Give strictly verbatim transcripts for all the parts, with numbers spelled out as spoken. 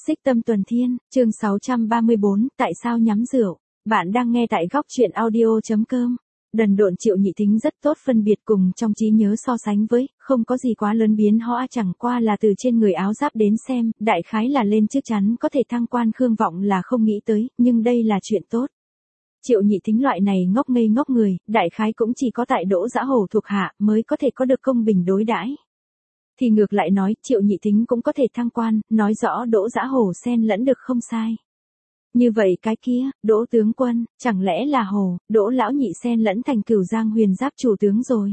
Xích Tâm Tuần Thiên, chương sáu trăm ba mươi bốn, tại sao nhắm rượu? Bạn đang nghe tại góc truyện audio.com. Đần độn Triệu Nhị Thính rất tốt phân biệt cùng trong trí nhớ so sánh với, không có gì quá lớn biến hóa, chẳng qua là từ trên người áo giáp đến xem, đại khái là lên chắc chắn có thể thăng quan. Khương Vọng là không nghĩ tới, nhưng đây là chuyện tốt. Triệu Nhị Thính loại này ngốc ngây ngốc người, đại khái cũng chỉ có tại Đỗ Dã Hổ thuộc hạ mới có thể có được công bình đối đãi. Thì ngược lại nói, Triệu Nhị Thính cũng có thể thăng quan, nói rõ Đỗ Dã Hổ xen lẫn được không sai. Như vậy cái kia, Đỗ tướng quân, chẳng lẽ là Hổ, Đỗ lão nhị xen lẫn thành Cửu Giang Huyền Giáp chủ tướng rồi.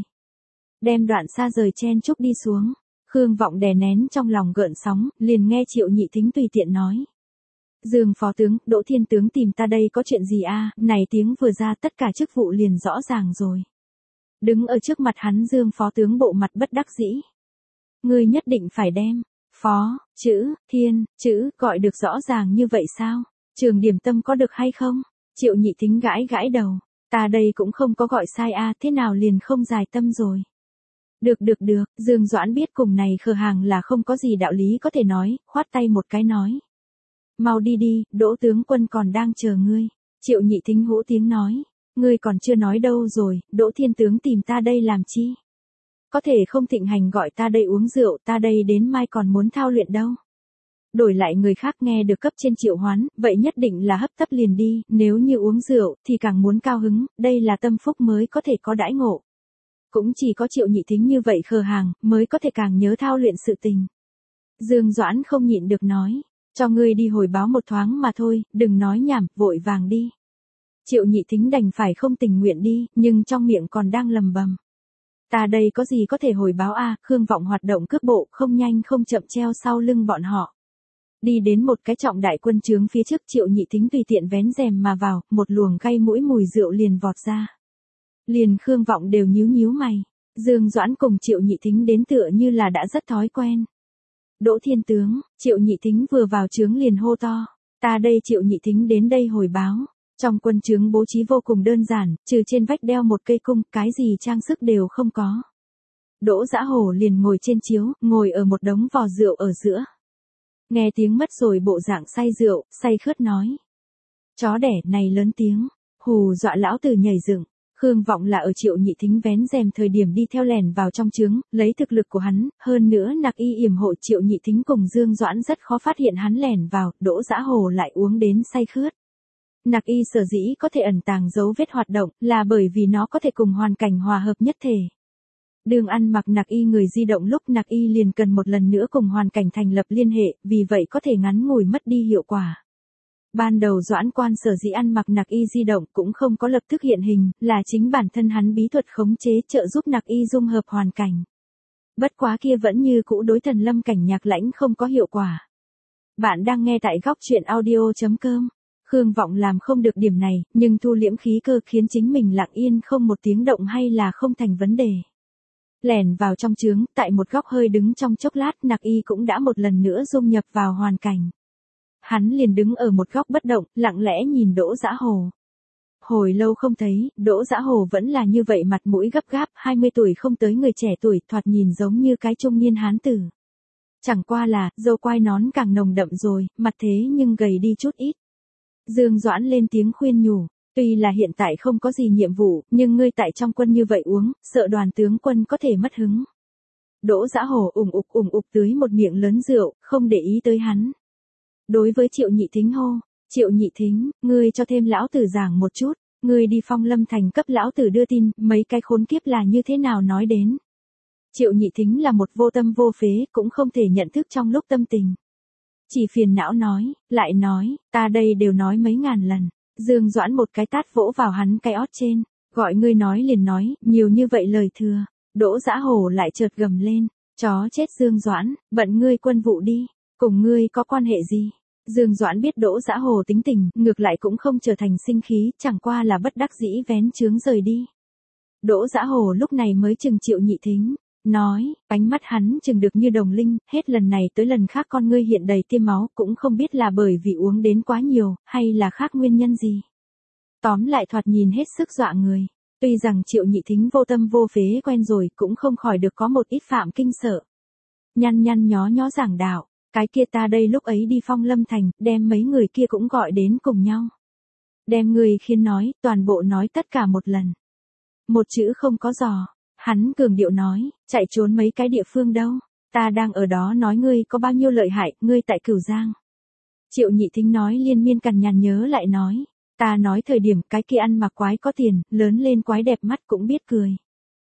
Đem Đoạn Sa rời chen chúc đi xuống. Khương Vọng đè nén trong lòng gợn sóng, liền nghe Triệu Nhị Thính tùy tiện nói. Dương phó tướng, Đỗ Thiên tướng tìm ta đây có chuyện gì a? Này tiếng vừa ra tất cả chức vụ liền rõ ràng rồi. Đứng ở trước mặt hắn Dương phó tướng bộ mặt bất đắc dĩ. Ngươi nhất định phải đem, phó, chữ, thiên, chữ, gọi được rõ ràng như vậy sao? Trường Điểm Tâm có được hay không? Triệu Nhị Thính gãi gãi đầu. Ta đây cũng không có gọi sai a, thế nào liền không dài tâm rồi. Được được được, Dương Doãn biết cùng này khờ hàng là không có gì đạo lý có thể nói, khoát tay một cái nói. Mau đi đi, Đỗ tướng quân còn đang chờ ngươi. Triệu Nhị Thính hũ tiếng nói. Ngươi còn chưa nói đâu rồi, Đỗ Thiên tướng tìm ta đây làm chi? Có thể không thịnh hành gọi ta đây uống rượu, ta đây đến mai còn muốn thao luyện đâu. Đổi lại người khác nghe được cấp trên triệu hoán, vậy nhất định là hấp tấp liền đi, nếu như uống rượu, thì càng muốn cao hứng, đây là tâm phúc mới có thể có đãi ngộ. Cũng chỉ có Triệu Nhị Thính như vậy khờ hàng, mới có thể càng nhớ thao luyện sự tình. Dương Doãn không nhịn được nói, cho ngươi đi hồi báo một thoáng mà thôi, đừng nói nhảm, vội vàng đi. Triệu Nhị Thính đành phải không tình nguyện đi, nhưng trong miệng còn đang lầm bầm. Ta đây có gì có thể hồi báo a? À, Khương Vọng hoạt động cước bộ không nhanh không chậm treo sau lưng bọn họ. Đi đến một cái trọng đại quân trướng phía trước, Triệu Nhị Thính tùy tiện vén rèm mà vào, một luồng gây mũi mùi rượu liền vọt ra. Liền Khương Vọng đều nhíu nhíu mày. Dương Doãn cùng Triệu Nhị Thính đến tựa như là đã rất thói quen. Đỗ Thiên tướng, Triệu Nhị Thính vừa vào trướng liền hô to. Ta đây Triệu Nhị Thính đến đây hồi báo. Trong quân trướng bố trí vô cùng đơn giản, trừ trên vách đeo một cây cung, cái gì trang sức đều không có. Đỗ Dã Hổ liền ngồi trên chiếu, ngồi ở một đống vò rượu ở giữa. Nghe tiếng mất rồi bộ dạng say rượu, say khướt nói. Chó đẻ này lớn tiếng, hù dọa lão tử nhảy dựng. Khương Vọng là ở Triệu Nhị Thính vén rèm thời điểm đi theo lèn vào trong trướng, lấy thực lực của hắn, hơn nữa Nặc Y yểm hộ Triệu Nhị Thính cùng Dương Doãn rất khó phát hiện hắn lèn vào, Đỗ Dã Hổ lại uống đến say khướt. Nặc Y sở dĩ có thể ẩn tàng dấu vết hoạt động, là bởi vì nó có thể cùng hoàn cảnh hòa hợp nhất thể. Đường ăn mặc Nặc Y người di động lúc Nặc Y liền cần một lần nữa cùng hoàn cảnh thành lập liên hệ, vì vậy có thể ngắn ngủi mất đi hiệu quả. Ban đầu Doãn Quan sở dĩ ăn mặc Nặc Y di động cũng không có lập tức hiện hình, là chính bản thân hắn bí thuật khống chế trợ giúp Nặc Y dung hợp hoàn cảnh. Bất quá kia vẫn như cũ đối Thần Lâm Cảnh Nhạc Lãnh không có hiệu quả. Bạn đang nghe tại góc truyện audio.com. Khương Vọng làm không được điểm này, nhưng thu liễm khí cơ khiến chính mình lặng yên không một tiếng động hay là không thành vấn đề. Lèn vào trong trướng, tại một góc hơi đứng trong chốc lát, Nặc Y cũng đã một lần nữa dung nhập vào hoàn cảnh. Hắn liền đứng ở một góc bất động, lặng lẽ nhìn Đỗ Dã Hổ. Hồi lâu không thấy, Đỗ Dã Hổ vẫn là như vậy, mặt mũi gấp gáp, hai mươi tuổi không tới người trẻ tuổi, thoạt nhìn giống như cái trung niên hán tử. Chẳng qua là, râu quai nón càng nồng đậm rồi, mặt thế nhưng gầy đi chút ít. Dương Doãn lên tiếng khuyên nhủ, tuy là hiện tại không có gì nhiệm vụ, nhưng ngươi tại trong quân như vậy uống, sợ đoàn tướng quân có thể mất hứng. Đỗ Dã Hổ ủng ục ủng ục tưới một miệng lớn rượu, không để ý tới hắn. Đối với Triệu Nhị Thính hô, Triệu Nhị Thính, ngươi cho thêm lão tử giảng một chút, ngươi đi Phong Lâm Thành cấp lão tử đưa tin, mấy cái khốn kiếp là như thế nào nói đến. Triệu Nhị Thính là một vô tâm vô phế, cũng không thể nhận thức trong lúc tâm tình. Chỉ phiền não nói, lại nói, ta đây đều nói mấy ngàn lần. Dương Doãn một cái tát vỗ vào hắn cái ót trên, gọi ngươi nói liền nói, nhiều như vậy lời thừa. Đỗ Dã Hổ lại chợt gầm lên, chó chết Dương Doãn, bận ngươi quân vụ đi, cùng ngươi có quan hệ gì? Dương Doãn biết Đỗ Dã Hổ tính tình, ngược lại cũng không trở thành sinh khí, chẳng qua là bất đắc dĩ vén trướng rời đi. Đỗ Dã Hổ lúc này mới chừng Triệu Nhị Thính. Nói, ánh mắt hắn chừng được như đồng linh, hết lần này tới lần khác con ngươi hiện đầy tia máu, cũng không biết là bởi vì uống đến quá nhiều, hay là khác nguyên nhân gì. Tóm lại thoạt nhìn hết sức dọa người. Tuy rằng Triệu Nhị Thính vô tâm vô phế quen rồi, cũng không khỏi được có một ít phạm kinh sợ. Nhăn nhăn nhó nhó giảng đạo, Cái kia ta đây lúc ấy đi Phong Lâm Thành, đem mấy người kia cũng gọi đến cùng nhau. Đem người khiến nói, toàn bộ nói tất cả một lần. Một chữ không có dò. Hắn cường điệu nói, chạy trốn mấy cái địa phương đâu. Ta đang ở đó nói ngươi có bao nhiêu lợi hại, ngươi tại Cửu Giang. Triệu Nhị Thính nói liên miên cằn nhằn nhớ lại nói. Ta nói thời điểm cái kia ăn mặc quái có tiền, lớn lên quái đẹp mắt cũng biết cười.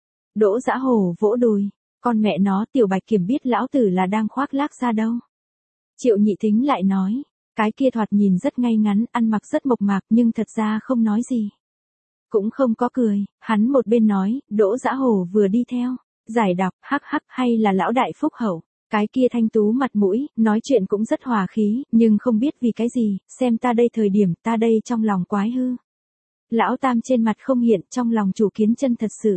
Đỗ Dã Hổ vỗ đùi. Con mẹ nó Tiểu Bạch Kiểm biết lão tử là đang khoác lác ra đâu. Triệu Nhị Thính lại nói. Cái kia thoạt nhìn rất ngay ngắn, ăn mặc rất mộc mạc nhưng thật ra không nói gì. Cũng không có cười, hắn một bên nói, Đỗ Dã Hổ vừa đi theo. Giải đọc, hắc hắc hay là lão đại phúc hậu. Cái kia thanh tú mặt mũi, nói chuyện cũng rất hòa khí, nhưng không biết vì cái gì, xem ta đây thời điểm, ta đây trong lòng quái hư. Lão Tam trên mặt không hiện, trong lòng chủ kiến chân thật sự.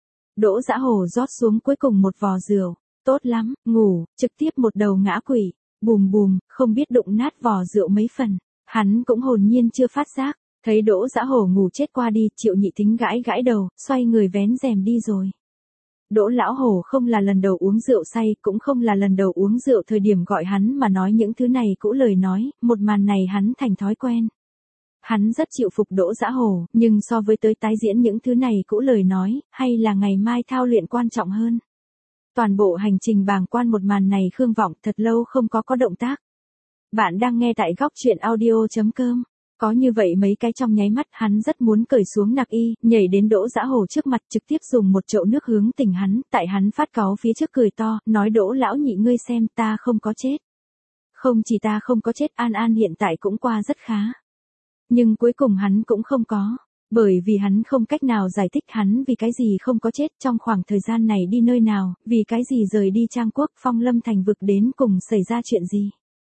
Đỗ Dã Hổ rót xuống cuối cùng một vò rượu, tốt lắm, ngủ, trực tiếp một đầu ngã quỵ, bùm bùm, không biết đụng nát vò rượu mấy phần. Hắn cũng hồn nhiên chưa phát giác, thấy Đỗ Dã Hổ ngủ chết qua đi, Triệu Nhị Thính gãi gãi đầu, xoay người vén rèm đi rồi. Đỗ lão hổ không là lần đầu uống rượu say, cũng không là lần đầu uống rượu thời điểm gọi hắn mà nói những thứ này cũ lời nói, một màn này hắn thành thói quen. Hắn rất chịu phục Đỗ Dã Hổ, nhưng so với tới tái diễn những thứ này cũ lời nói, hay là ngày mai thao luyện quan trọng hơn. Toàn bộ hành trình bàng quan một màn này Khương Vọng thật lâu không có có động tác. Bạn đang nghe tại góc truyện audio.com. Có như vậy mấy cái trong nháy mắt hắn rất muốn cởi xuống nặc y, nhảy đến Đỗ Dã Hổ trước mặt trực tiếp dùng một chậu nước hướng tỉnh hắn, tại hắn phát cáu phía trước cười to, nói Đỗ lão nhị ngươi xem ta không có chết. Không chỉ ta không có chết, An An hiện tại cũng qua rất khá. Nhưng cuối cùng hắn cũng không có, bởi vì hắn không cách nào giải thích hắn vì cái gì không có chết trong khoảng thời gian này đi nơi nào, vì cái gì rời đi Trang Quốc Phong Lâm Thành vực đến cùng xảy ra chuyện gì.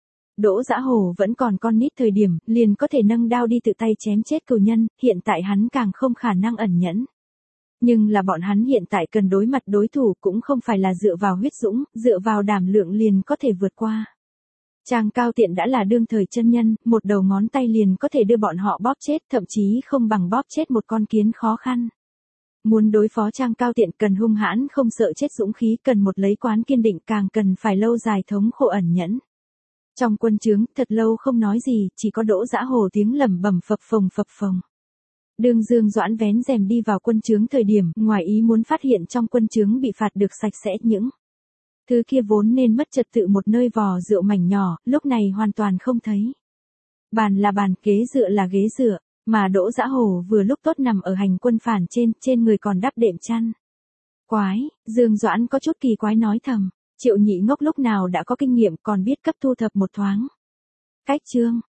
Đỗ Dã Hổ vẫn còn con nít thời điểm, liền có thể nâng đao đi tự tay chém chết cừu nhân, hiện tại hắn càng không khả năng ẩn nhẫn. Nhưng là bọn hắn hiện tại cần đối mặt đối thủ cũng không phải là dựa vào huyết dũng, dựa vào đảm lượng liền có thể vượt qua. Trang Cao Tiện đã là đương thời chân nhân, một đầu ngón tay liền có thể đưa bọn họ bóp chết, thậm chí không bằng bóp chết một con kiến khó khăn. Muốn đối phó Trang Cao Tiện cần hung hãn không sợ chết dũng khí, cần một lấy quán kiên định, càng cần phải lâu dài thống khổ ẩn nhẫn. Trong quân trướng, thật lâu không nói gì, chỉ có Đỗ Dã Hổ tiếng lẩm bẩm phập phồng phập phồng. Đường Dương Doãn vén rèm đi vào quân trướng thời điểm, ngoài ý muốn phát hiện trong quân trướng bị phạt được sạch sẽ những thứ kia vốn nên mất trật tự một nơi vò rượu mảnh nhỏ, lúc này hoàn toàn không thấy. Bàn là bàn, ghế dựa là ghế dựa, mà Đỗ Dã Hổ vừa lúc tốt nằm ở hành quân phản trên, trên người còn đắp đệm chăn. Quái, Dương Doãn có chút kỳ quái nói thầm. Triệu Nhị Ngốc lúc nào đã có kinh nghiệm còn biết cấp thu thập một thoáng. Cách chương,